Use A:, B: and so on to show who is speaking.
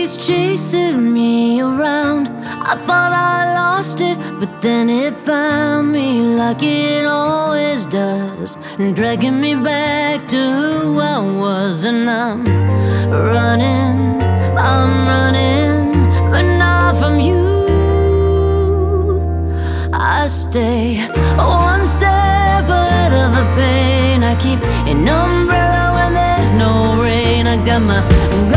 A: keeps chasing me around. I thought I lost it, but then it found me like it always does, dragging me back to who I was. And I'm running, but not from you. I stay one step ahead of the pain. I keep an umbrella when there's no rain. I got my